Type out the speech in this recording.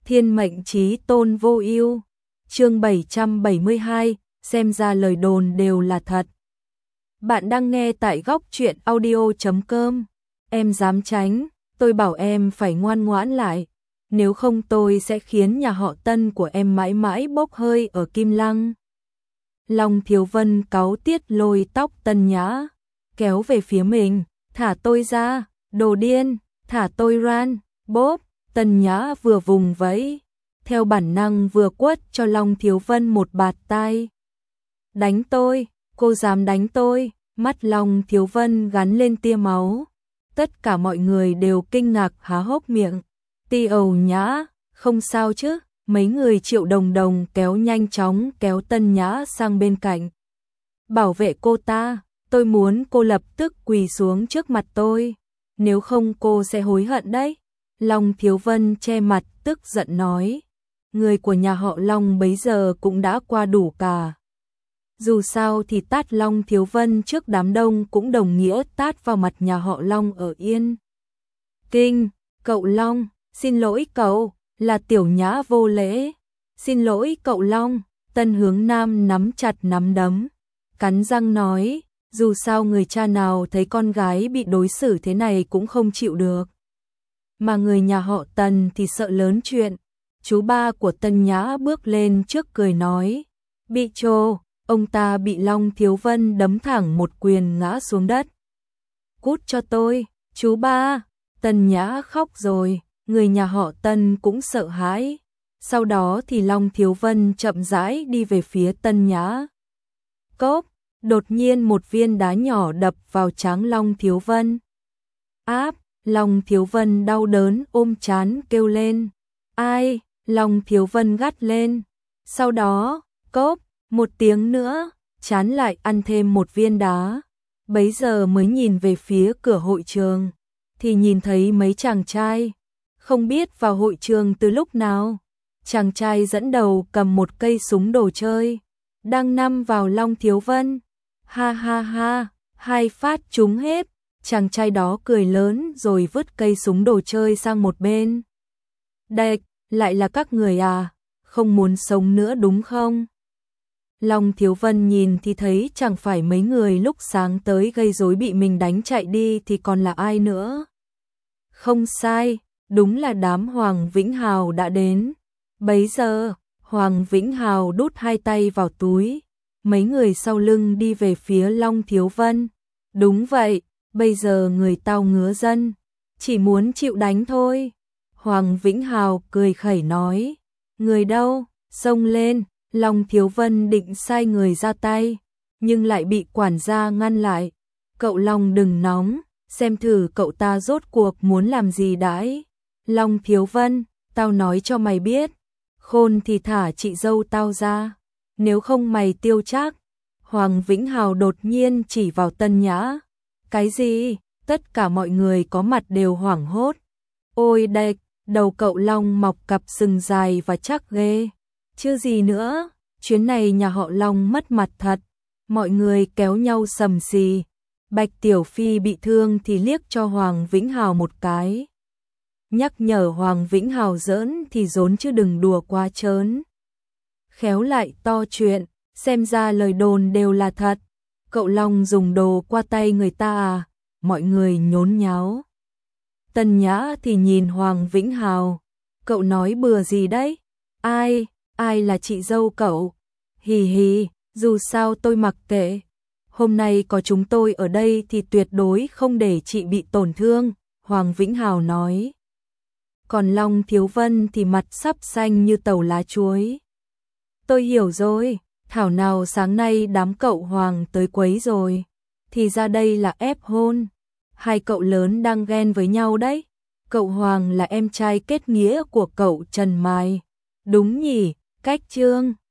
Thiên mệnh chí tôn vô ưu. Chương 772, xem ra lời đồn đều là thật. Bạn đang nghe tại góc truyện audio.com. Em dám tránh, tôi bảo em phải ngoan ngoãn lại, nếu không tôi sẽ khiến nhà họ Tân của em mãi mãi bốc hơi ở Kim Lăng. Long Thiếu Vân cáu tiết lôi tóc Tân Nhã, kéo về phía mình, thả tôi ra, đồ điên, thả tôi ran, bốp. Tân Nhã vừa vùng vẫy, theo bản năng vừa quất cho Long Thiếu Vân một bạt tai. Đánh tôi, cô dám đánh tôi, mắt Long Thiếu Vân gắn lên tia máu. Tất cả mọi người đều kinh ngạc há hốc miệng. Ti Ầu Nhã, không sao chứ, mấy người Triệu Đồng Đồng nhanh chóng kéo Tân Nhã sang bên cạnh. Bảo vệ cô ta, tôi muốn cô lập tức quỳ xuống trước mặt tôi, nếu không cô sẽ hối hận đấy. Long Thiếu Vân che mặt tức giận nói, người của nhà họ Long bấy giờ cũng đã qua đủ cả. Dù sao thì tát Long Thiếu Vân trước đám đông cũng đồng nghĩa tát vào mặt nhà họ Long ở Yên Kinh. Cậu Long, xin lỗi cậu, là Tiểu Nhã vô lễ. Xin lỗi cậu Long. Tân Hướng Nam nắm chặt nắm đấm, cắn răng nói, dù sao người cha nào thấy con gái bị đối xử thế này cũng không chịu được. Mà người nhà họ Tần thì sợ lớn chuyện. Chú ba của Tân Nhã bước lên trước cười nói, bị trô, ông ta bị Long Thiếu Vân đấm thẳng một quyền ngã xuống đất. Cút cho tôi, chú ba. Tân Nhã khóc rồi, người nhà họ Tân cũng sợ hãi. Sau đó thì Long Thiếu Vân chậm rãi đi về phía Tân Nhã. Cốp, đột nhiên một viên đá nhỏ đập vào trán Long Thiếu Vân. Áp, Long Thiếu Vân đau đớn ôm trán kêu lên. Ai? Long Thiếu Vân gắt lên. Sau đó, cốp, một tiếng nữa, trán lại ăn thêm một viên đá. Bấy giờ mới nhìn về phía cửa hội trường, thì nhìn thấy mấy chàng trai. Không biết vào hội trường từ lúc nào, chàng trai dẫn đầu cầm một cây súng đồ chơi, đang năm vào Long Thiếu Vân. Ha ha ha, hai phát trúng hết. Chàng trai đó cười lớn rồi vứt cây súng đồ chơi sang một bên. Đệt, lại là các người à, không muốn sống nữa đúng không? Long Thiếu Vân nhìn thì thấy chẳng phải mấy người lúc sáng tới gây rối bị mình đánh chạy đi thì còn là ai nữa. Không sai, đúng là đám Hoàng Vĩnh Hào đã đến. Bấy giờ, Hoàng Vĩnh Hào đút hai tay vào túi, mấy người sau lưng đi về phía Long Thiếu Vân. Đúng vậy, bây giờ người tao ngứa dân, chỉ muốn chịu đánh thôi. Hoàng Vĩnh Hào cười khẩy nói, người đâu, xông lên. Long Thiếu Vân định sai người ra tay, nhưng lại bị quản gia ngăn lại. Cậu Long đừng nóng, xem thử cậu ta rốt cuộc muốn làm gì đãi. Long Thiếu Vân, tao nói cho mày biết, khôn thì thả chị dâu tao ra, nếu không mày tiêu chắc. Hoàng Vĩnh Hào đột nhiên chỉ vào Tân Nhã. Cái gì? Tất cả mọi người có mặt đều hoảng hốt. Ôi đệch, đầu cậu Long mọc cặp sừng dài và chắc ghê. Chứ gì nữa, chuyến này nhà họ Long mất mặt thật. Mọi người kéo nhau sầm xì. Bạch Tiểu Phi bị thương thì liếc cho Hoàng Vĩnh Hào một cái, nhắc nhở Hoàng Vĩnh Hào giỡn thì rốn chứ đừng đùa quá trớn. Khéo lại to chuyện, xem ra lời đồn đều là thật. Cậu Long dùng đồ qua tay người ta à? Mọi người nhốn nháo. Tân Nhã thì nhìn Hoàng Vĩnh Hào, cậu nói bừa gì đấy? Ai là chị dâu cậu? Hì hì, dù sao tôi mặc kệ. Hôm nay có chúng tôi ở đây thì tuyệt đối không để chị bị tổn thương, Hoàng Vĩnh Hào nói. Còn Long Thiếu Vân thì mặt sắp xanh như tàu lá chuối. Tôi hiểu rồi, thảo nào sáng nay đám cậu Hoàng tới quấy rồi. Thì ra đây là ép hôn. Hai cậu lớn đang ghen với nhau đấy. Cậu Hoàng là em trai kết nghĩa của cậu Trần Mai. Đúng nhỉ, cách trương.